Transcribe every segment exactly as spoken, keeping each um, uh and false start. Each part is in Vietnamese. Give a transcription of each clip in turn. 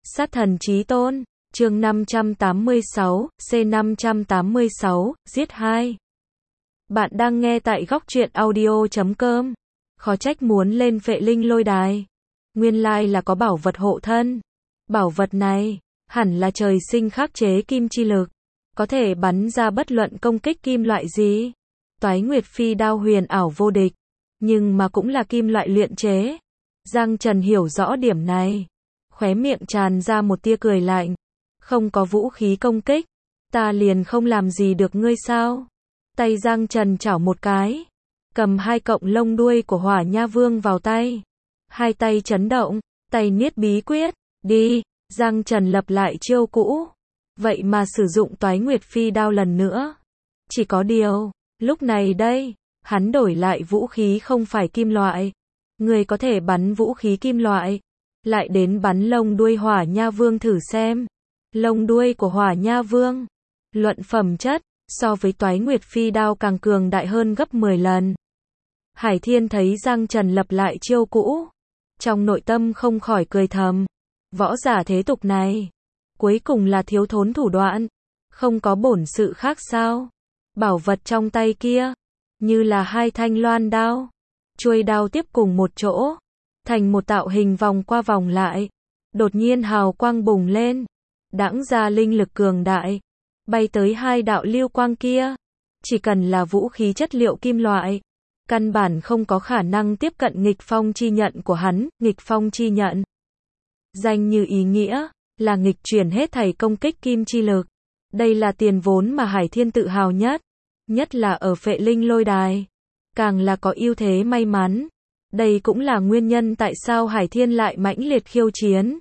Sát thần chí tôn, chương năm trăm tám mươi sáu, C năm trăm tám mươi sáu, giết hai. Bạn đang nghe tại góc truyện audio chấm com. Khó trách muốn lên Phệ Linh Lôi Đài. Nguyên lai là có bảo vật hộ thân. Bảo vật này, hẳn là trời sinh khắc chế kim chi lực. Có thể bắn ra bất luận công kích kim loại gì. Toái Nguyệt Phi đao huyền ảo vô địch. Nhưng mà cũng là kim loại luyện chế. Giang Trần hiểu rõ điểm này. Khóe miệng tràn ra một tia cười lạnh. Không có vũ khí công kích, ta liền không làm gì được ngươi sao? Tay Giang Trần chảo một cái, cầm hai cọng lông đuôi của Hỏa Nha Vương vào tay. Hai tay chấn động, tay niết bí quyết, đi, Giang Trần lập lại chiêu cũ. Vậy mà sử dụng Toái Nguyệt Phi đao lần nữa. Chỉ có điều, lúc này đây, hắn đổi lại vũ khí không phải kim loại. Người có thể bắn vũ khí kim loại, lại đến bắn lông đuôi Hỏa Nha Vương thử xem. Lông đuôi của Hỏa Nha Vương, luận phẩm chất, so với Toái Nguyệt Phi đao càng cường đại hơn gấp mười lần. Hải Thiên thấy Giang Trần lập lại chiêu cũ, trong nội tâm không khỏi cười thầm. Võ giả thế tục này, cuối cùng là thiếu thốn thủ đoạn, không có bổn sự khác sao? Bảo vật trong tay kia, như là hai thanh loan đao, chuôi đao tiếp cùng một chỗ, thành một tạo hình vòng qua vòng lại. Đột nhiên hào quang bùng lên, đãng ra linh lực cường đại, bay tới hai đạo lưu quang kia. Chỉ cần là vũ khí chất liệu kim loại, căn bản không có khả năng tiếp cận nghịch phong chi nhận của hắn. Nghịch phong chi nhận, danh như ý nghĩa, là nghịch chuyển hết thảy công kích kim chi lực. Đây là tiền vốn mà Hải Thiên tự hào nhất, nhất là ở Phệ Linh Lôi Đài, càng là có ưu thế may mắn. Đây cũng là nguyên nhân tại sao Hải Thiên lại mãnh liệt khiêu chiến.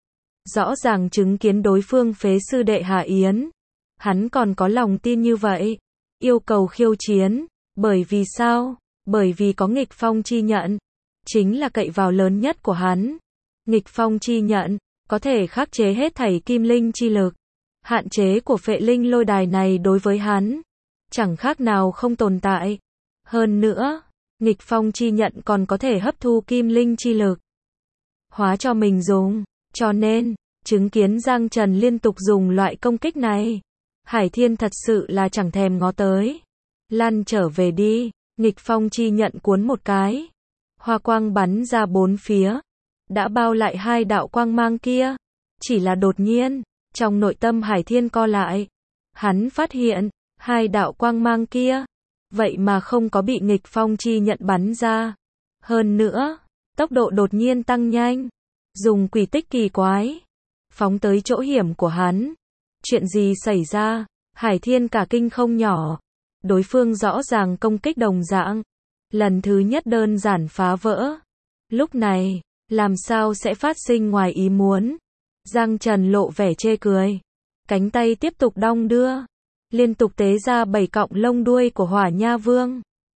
Rõ ràng chứng kiến đối phương phế sư đệ Hà Yến, hắn còn có lòng tin như vậy, yêu cầu khiêu chiến. Bởi vì sao? Bởi vì có nghịch phong chi nhận, chính là cậy vào lớn nhất của hắn. Nghịch phong chi nhận, có thể khắc chế hết thảy kim linh chi lực. Hạn chế của Phệ Linh Lôi Đài này đối với hắn, chẳng khác nào không tồn tại. Hơn nữa, nghịch phong chi nhận còn có thể hấp thu kim linh chi lực, hóa cho mình dùng. Cho nên, chứng kiến Giang Trần liên tục dùng loại công kích này, Hải Thiên thật sự là chẳng thèm ngó tới. Lăn trở về đi, nghịch phong chi nhận cuốn một cái. Hoa quang bắn ra bốn phía, đã bao lại hai đạo quang mang kia. Chỉ là đột nhiên, trong nội tâm Hải Thiên co lại. Hắn phát hiện, hai đạo quang mang kia, vậy mà không có bị nghịch phong chi nhận bắn ra. Hơn nữa, tốc độ đột nhiên tăng nhanh, dùng quỷ tích kỳ quái, phóng tới chỗ hiểm của hắn. Chuyện gì xảy ra? Hải Thiên cả kinh không nhỏ. Đối phương rõ ràng công kích đồng dạng, lần thứ nhất đơn giản phá vỡ. Lúc này, làm sao sẽ phát sinh ngoài ý muốn? Giang Trần lộ vẻ chê cười, cánh tay tiếp tục đong đưa, liên tục tế ra bảy cọng lông đuôi của Hỏa Nha Vương,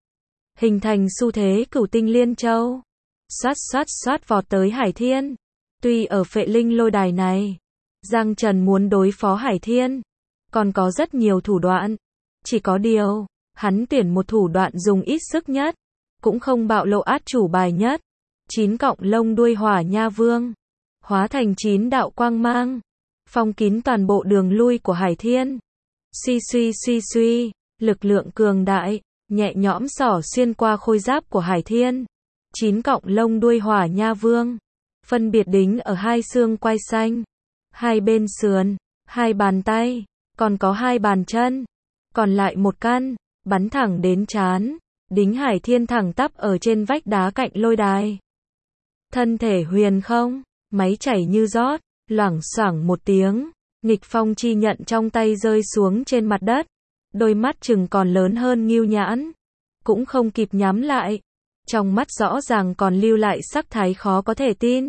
hình thành xu thế cửu tinh liên châu, xoát xoát xoát vọt tới Hải Thiên. Tuy ở Phệ Linh Lôi Đài này, Giang Trần muốn đối phó Hải Thiên, còn có rất nhiều thủ đoạn. Chỉ có điều, hắn tuyển một thủ đoạn dùng ít sức nhất, cũng không bạo lộ át chủ bài nhất. Chín cọng lông đuôi Hỏa Nha Vương, hóa thành chín đạo quang mang, phong kín toàn bộ đường lui của Hải Thiên. Suy suy suy suy, lực lượng cường đại, nhẹ nhõm xỏ xuyên qua khôi giáp của Hải Thiên. Chín cọng lông đuôi Hỏa Nha Vương, phân biệt đính ở hai xương quai xanh, hai bên sườn, hai bàn tay, còn có hai bàn chân. Còn lại một căn, bắn thẳng đến trán, đính Hải Thiên thẳng tắp ở trên vách đá cạnh lôi đài. Thân thể huyền không, máy chảy như rót, loảng xoảng một tiếng, nghịch phong chi nhận trong tay rơi xuống trên mặt đất. Đôi mắt chừng còn lớn hơn ngưu nhãn, cũng không kịp nhắm lại. Trong mắt rõ ràng còn lưu lại sắc thái khó có thể tin,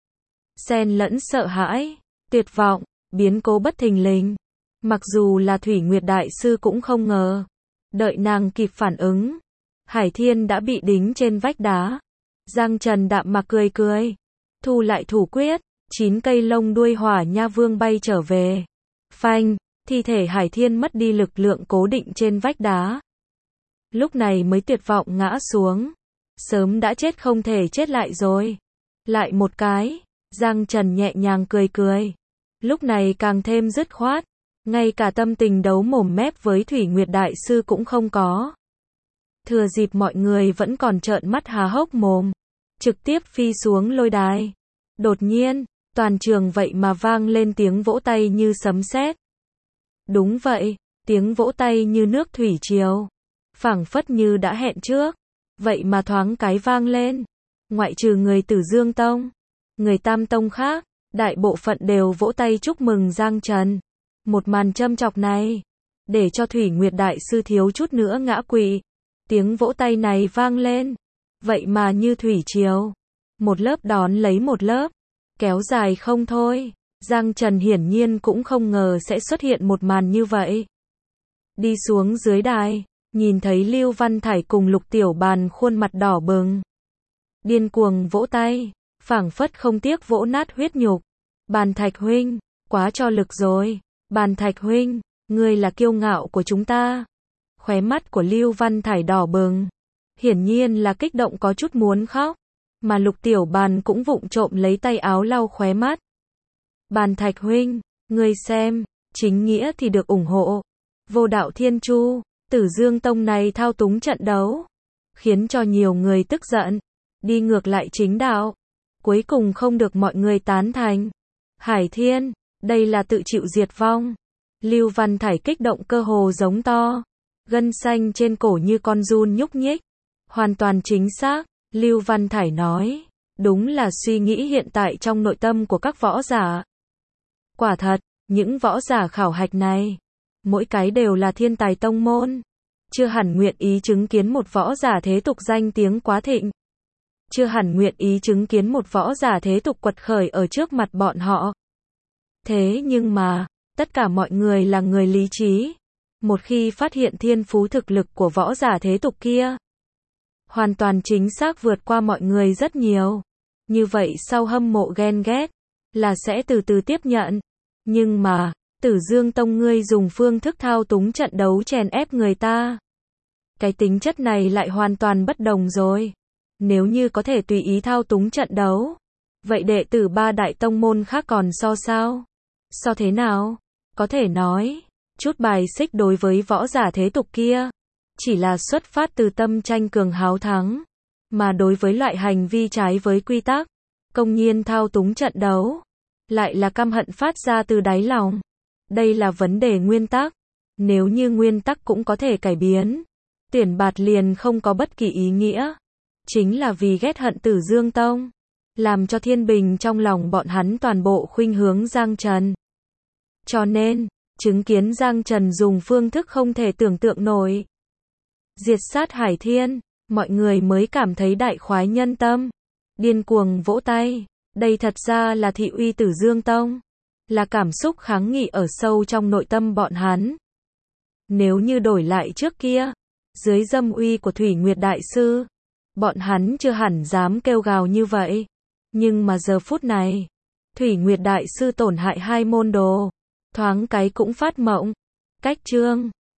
xen lẫn sợ hãi, tuyệt vọng, biến cố bất thình lình. Mặc dù là Thủy Nguyệt Đại Sư cũng không ngờ. Đợi nàng kịp phản ứng, Hải Thiên đã bị đính trên vách đá. Giang Trần đạm mạc cười cười, thu lại thủ quyết, chín cây lông đuôi Hỏa Nha Vương bay trở về. Phanh, thi thể Hải Thiên mất đi lực lượng cố định trên vách đá. Lúc này mới tuyệt vọng ngã xuống. Sớm đã chết không thể chết lại rồi. Lại một cái, Giang Trần nhẹ nhàng cười cười. Lúc này càng thêm dứt khoát. Ngay cả tâm tình đấu mồm mép với Thủy Nguyệt Đại Sư cũng không có. Thừa dịp mọi người vẫn còn trợn mắt há hốc mồm. Trực tiếp phi xuống lôi đài. Đột nhiên, toàn trường vậy mà vang lên tiếng vỗ tay như sấm sét. Đúng vậy, tiếng vỗ tay như nước thủy triều. Phảng phất như đã hẹn trước. Vậy mà thoáng cái vang lên. Ngoại trừ người Tử Dương Tông, người Tam Tông khác, đại bộ phận đều vỗ tay chúc mừng Giang Trần. Một màn châm chọc này, để cho Thủy Nguyệt Đại Sư thiếu chút nữa ngã quỵ. Tiếng vỗ tay này vang lên. Vậy mà như thủy triều. Một lớp đón lấy một lớp. Kéo dài không thôi. Giang Trần hiển nhiên cũng không ngờ sẽ xuất hiện một màn như vậy. Đi xuống dưới đài, nhìn thấy Lưu Văn Thải cùng Lục Tiểu Bàn khuôn mặt đỏ bừng. Điên cuồng vỗ tay, phảng phất không tiếc vỗ nát huyết nhục. Bàn Thạch huynh, quá cho lực rồi. Bàn Thạch huynh, ngươi là kiêu ngạo của chúng ta. Khóe mắt của Lưu Văn Thải đỏ bừng. Hiển nhiên là kích động có chút muốn khóc. Mà Lục Tiểu Bàn cũng vụng trộm lấy tay áo lau khóe mắt. Bàn Thạch huynh, ngươi xem, chính nghĩa thì được ủng hộ. Vô Đạo Thiên Chu, Tử Dương Tông này thao túng trận đấu, khiến cho nhiều người tức giận, đi ngược lại chính đạo. Cuối cùng không được mọi người tán thành. Hải Thiên, đây là tự chịu diệt vong. Lưu Văn Thải kích động cơ hồ giống to. Gân xanh trên cổ như con giun nhúc nhích. Hoàn toàn chính xác, Lưu Văn Thải nói. Đúng là suy nghĩ hiện tại trong nội tâm của các võ giả. Quả thật, những võ giả khảo hạch này, mỗi cái đều là thiên tài tông môn. Chưa hẳn nguyện ý chứng kiến một võ giả thế tục danh tiếng quá thịnh. Chưa hẳn nguyện ý chứng kiến một võ giả thế tục quật khởi ở trước mặt bọn họ. Thế nhưng mà, tất cả mọi người là người lý trí. Một khi phát hiện thiên phú thực lực của võ giả thế tục kia, hoàn toàn chính xác vượt qua mọi người rất nhiều. Như vậy sau hâm mộ ghen ghét, là sẽ từ từ tiếp nhận. Nhưng mà, Tử Dương Tông ngươi dùng phương thức thao túng trận đấu chèn ép người ta. Cái tính chất này lại hoàn toàn bất đồng rồi. Nếu như có thể tùy ý thao túng trận đấu, vậy đệ tử ba đại tông môn khác còn so sao? So thế nào? Có thể nói, chút bài xích đối với võ giả thế tục kia, chỉ là xuất phát từ tâm tranh cường háo thắng. Mà đối với loại hành vi trái với quy tắc, công nhiên thao túng trận đấu, lại là căm hận phát ra từ đáy lòng. Đây là vấn đề nguyên tắc. Nếu như nguyên tắc cũng có thể cải biến, tuyển bạt liền không có bất kỳ ý nghĩa. Chính là vì ghét hận Tử Dương Tông, làm cho thiên bình trong lòng bọn hắn toàn bộ khuynh hướng Giang Trần. Cho nên, chứng kiến Giang Trần dùng phương thức không thể tưởng tượng nổi, diệt sát Hải Thiên, mọi người mới cảm thấy đại khoái nhân tâm. Điên cuồng vỗ tay. Đây thật ra là thị uy Tử Dương Tông. Là cảm xúc kháng nghị ở sâu trong nội tâm bọn hắn. Nếu như đổi lại trước kia, dưới dâm uy của Thủy Nguyệt Đại Sư, bọn hắn chưa hẳn dám kêu gào như vậy. Nhưng mà giờ phút này, Thủy Nguyệt Đại Sư tổn hại hai môn đồ, thoáng cái cũng phát mộng. Cách trương,